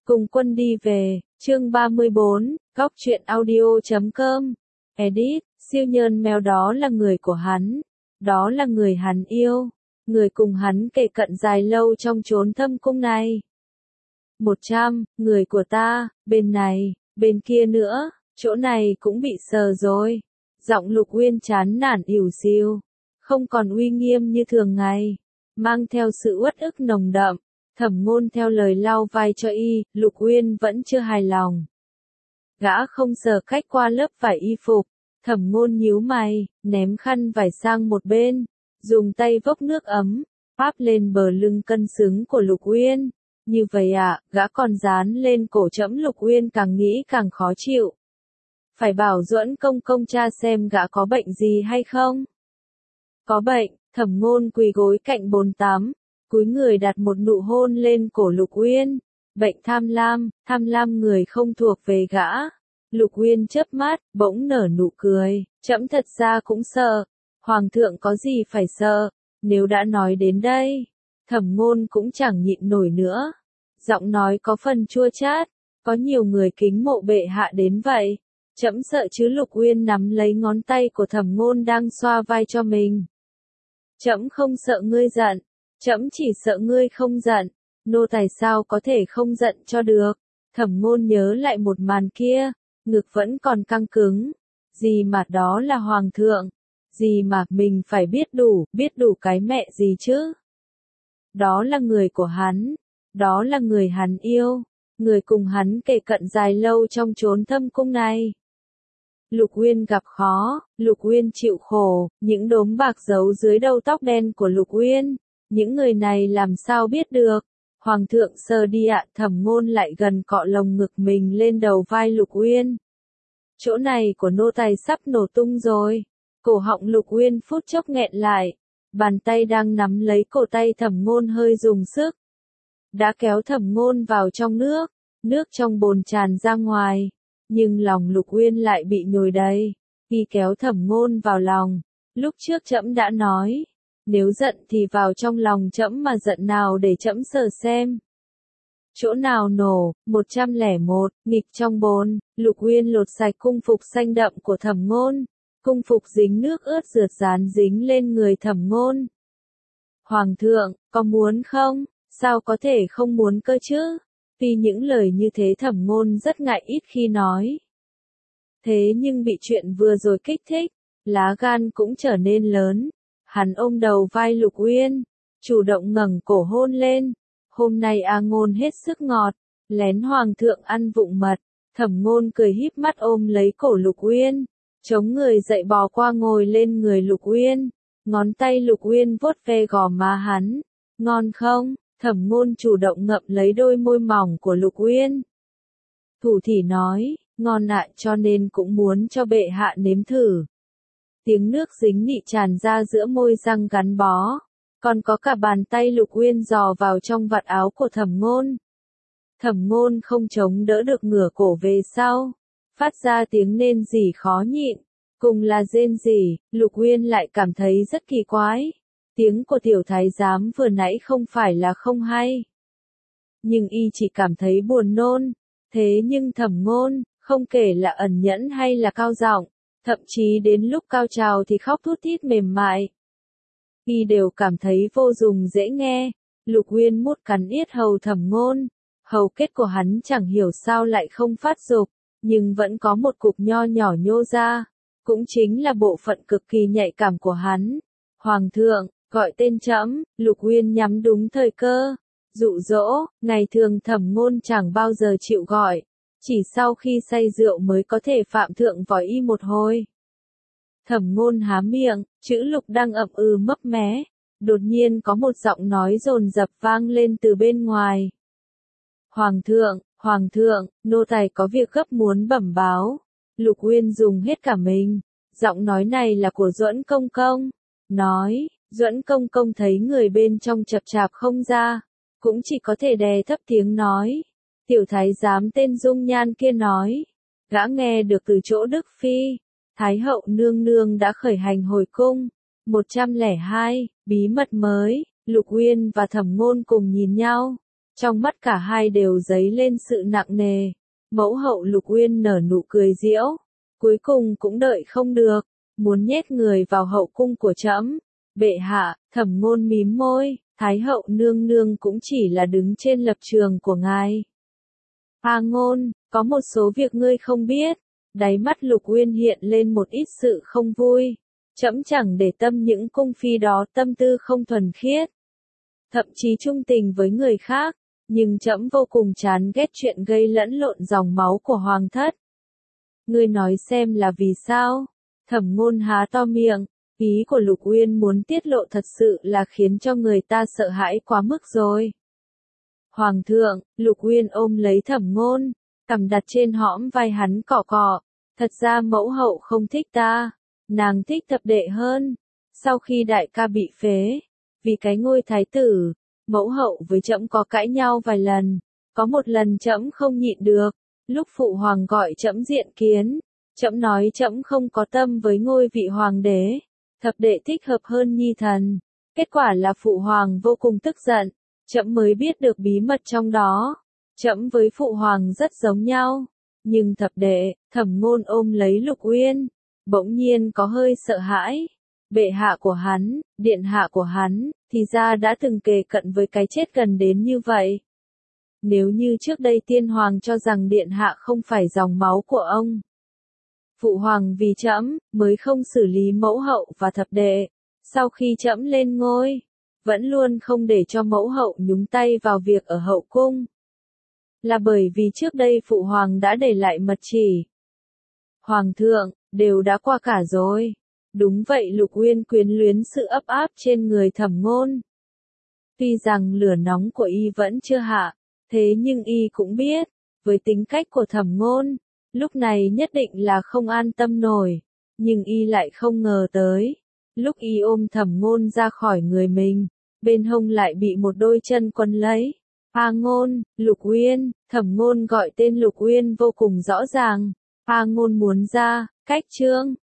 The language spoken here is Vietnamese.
Cùng quân đi về, chương 34, góc truyện audio.com. Edit, siêu nhân mèo đó là người của hắn. Đó là người hắn yêu. Người cùng hắn kề cận dài lâu trong chốn thâm cung này. 100, người của ta, bên này, bên kia nữa, chỗ này cũng bị sờ rồi. Giọng Lục Uyên chán nản ỉu xìu, không còn uy nghiêm như thường ngày, mang theo sự uất ức nồng đậm. Thẩm Ngôn theo lời lau vai cho y, Lục Uyên vẫn chưa hài lòng. Gã không sờ cách qua lớp vải y phục, Thẩm Ngôn nhíu mày, ném khăn vải sang một bên, dùng tay vốc nước ấm, áp lên bờ lưng cân xứng của Lục Uyên. Như vậy à, gã còn dán lên cổ trẫm. Lục Uyên càng nghĩ càng khó chịu. Phải bảo Duẫn công công tra xem gã có bệnh gì hay không. Có bệnh, Thẩm Ngôn quỳ gối cạnh bồn tắm, cúi người đặt một nụ hôn lên cổ Lục Uyên. Bệnh tham lam người không thuộc về gã. Lục Uyên chớp mắt, bỗng nở nụ cười, trẫm thật ra cũng sợ. Hoàng thượng có gì phải sợ, nếu đã nói đến đây. Thẩm Ngôn cũng chẳng nhịn nổi nữa. Giọng nói có phần chua chát, có nhiều người kính mộ bệ hạ đến vậy. Trẫm sợ chứ. Lục Uyên nắm lấy ngón tay của Thẩm Ngôn đang xoa vai cho mình. Trẫm không sợ ngươi giận, trẫm chỉ sợ ngươi không giận. Nô tài sao có thể không giận cho được. Thẩm Ngôn nhớ lại một màn kia, ngực vẫn còn căng cứng. Gì mà đó là hoàng thượng, gì mà mình phải biết đủ cái mẹ gì chứ. Đó là người của hắn, đó là người hắn yêu, người cùng hắn kề cận dài lâu trong chốn thâm cung này. Lục Uyên gặp khó, Lục Uyên chịu khổ, những đốm bạc giấu dưới đầu tóc đen của Lục Uyên. Những người này làm sao biết được. Hoàng thượng sờ đi ạ. Thẩm Ngôn lại gần cọ lồng ngực mình lên đầu vai Lục Uyên. Chỗ này của nô tài sắp nổ tung rồi. Cổ họng Lục Uyên phút chốc nghẹn lại. Bàn tay đang nắm lấy cổ tay Thẩm Ngôn hơi dùng sức. Đã kéo Thẩm Ngôn vào trong nước. Nước trong bồn tràn ra ngoài. Nhưng lòng Lục Uyên lại bị nhồi đầy. Y kéo Thẩm Ngôn vào lòng. Lúc trước trẫm đã nói. Nếu giận thì vào trong lòng trẫm mà giận nào để trẫm sờ xem. Chỗ nào nổ. 101, nghịch trong bồn. Lục Uyên lột sạch cung phục xanh đậm của Thẩm Ngôn. Cung phục dính nước ướt rượt dán dính lên người Thẩm Ngôn. Hoàng thượng, có muốn không? Sao có thể không muốn cơ chứ? Vì những lời như thế Thẩm Ngôn rất ngại ít khi nói. Thế nhưng bị chuyện vừa rồi kích thích, lá gan cũng trở nên lớn. Hắn ôm đầu vai Lục Uyên, chủ động ngẩng cổ hôn lên. Hôm nay A Ngôn hết sức ngọt, lén hoàng thượng ăn vụng mật. Thẩm Ngôn cười híp mắt ôm lấy cổ Lục Uyên, chống người dậy bò qua ngồi lên người Lục Uyên. Ngón tay Lục Uyên vuốt ve gò má hắn. Ngon không? Thẩm Ngôn chủ động ngậm lấy đôi môi mỏng của Lục Uyên. Thủ thỉ nói, ngon ạ, cho nên cũng muốn cho bệ hạ nếm thử. Tiếng nước dính nị tràn ra giữa môi răng gắn bó. Còn có cả bàn tay Lục Uyên dò vào trong vạt áo của Thẩm Ngôn. Thẩm Ngôn không chống đỡ được ngửa cổ về sau, phát ra tiếng rên rỉ khó nhịn. Cùng là rên rỉ, Lục Uyên lại cảm thấy rất kỳ quái. Tiếng của tiểu thái giám vừa nãy không phải là không hay. Nhưng y chỉ cảm thấy buồn nôn. Thế nhưng Thẩm Ngôn, không kể là ẩn nhẫn hay là cao giọng, thậm chí đến lúc cao trào thì khóc thút thít mềm mại, y đều cảm thấy vô dụng dễ nghe. Lục Uyên mút cắn yết hầu Thẩm Ngôn. Hầu kết của hắn chẳng hiểu sao lại không phát dục, nhưng vẫn có một cục nho nhỏ nhô ra. Cũng chính là bộ phận cực kỳ nhạy cảm của hắn. Hoàng thượng, gọi tên trẫm. Lục Uyên nhắm đúng thời cơ. Dụ dỗ, ngày thường Thẩm Ngôn chẳng bao giờ chịu gọi. Chỉ sau khi say rượu mới có thể phạm thượng vòi y một hồi. Thẩm Ngôn há miệng, chữ Lục đang ậm ừ mấp mé. Đột nhiên có một giọng nói dồn dập vang lên từ bên ngoài. Hoàng thượng, nô tài có việc gấp muốn bẩm báo. Lục Uyên dùng hết cả mình. Giọng nói này là của Duẫn công công. Nói, Duẫn công công thấy người bên trong chập chạp không ra, cũng chỉ có thể đè thấp tiếng nói. Tiểu thái giám tên Dung Nhan kia nói. Gã nghe được từ chỗ Đức Phi. Thái hậu nương nương đã khởi hành hồi cung. 102, bí mật mới. Lục Uyên và Thẩm Ngôn cùng nhìn nhau. Trong mắt cả hai đều dấy lên sự nặng nề. Mẫu hậu Lục Uyên nở nụ cười giễu, cuối cùng cũng đợi không được, muốn nhét người vào hậu cung của trẫm. Bệ hạ, Thẩm Ngôn mím môi, Thái hậu nương nương cũng chỉ là đứng trên lập trường của ngài. A Ngôn, có một số việc ngươi không biết. Đáy mắt Lục Uyên hiện lên một ít sự không vui. Trẫm chẳng để tâm những cung phi đó tâm tư không thuần khiết, thậm chí trung tình với người khác, nhưng trẫm vô cùng chán ghét chuyện gây lẫn lộn dòng máu của hoàng thất. Ngươi nói xem là vì sao? Thẩm Ngôn há to miệng, ý của Lục Uyên muốn tiết lộ thật sự là khiến cho người ta sợ hãi quá mức rồi. Hoàng thượng, Lục Uyên ôm lấy Thẩm Ngôn, cằm đặt trên hõm vai hắn cọ cọ. Thật ra mẫu hậu không thích ta, nàng thích thập đệ hơn. Sau khi đại ca bị phế, vì cái ngôi thái tử, mẫu hậu với trẫm có cãi nhau vài lần. Có một lần trẫm không nhịn được, lúc phụ hoàng gọi trẫm diện kiến, trẫm nói trẫm không có tâm với ngôi vị hoàng đế, thập đệ thích hợp hơn nhi thần. Kết quả là phụ hoàng vô cùng tức giận, trẫm mới biết được bí mật trong đó. Trẫm với phụ hoàng rất giống nhau, nhưng thập đệ, Thẩm Ngôn ôm lấy Lục Uyên, bỗng nhiên có hơi sợ hãi. Bệ hạ của hắn, điện hạ của hắn, thì ra đã từng kề cận với cái chết gần đến như vậy. Nếu như trước đây tiên hoàng cho rằng điện hạ không phải dòng máu của ông, phụ hoàng vì trẫm mới không xử lý mẫu hậu và thập đệ. Sau khi trẫm lên ngôi, vẫn luôn không để cho mẫu hậu nhúng tay vào việc ở hậu cung, là bởi vì trước đây phụ hoàng đã để lại mật chỉ. Hoàng thượng, đều đã qua cả rồi. Đúng vậy, Lục Uyên quyến luyến sự ấp áp trên người Thẩm Ngôn. Tuy rằng lửa nóng của y vẫn chưa hạ, thế nhưng y cũng biết, với tính cách của Thẩm Ngôn, lúc này nhất định là không an tâm nổi. Nhưng y lại không ngờ tới, lúc y ôm Thẩm Ngôn ra khỏi người mình, bên hông lại bị một đôi chân quấn lấy. A Ngôn, Lục Uyên, Thẩm Ngôn gọi tên Lục Uyên vô cùng rõ ràng. A Ngôn muốn ra, cách trương.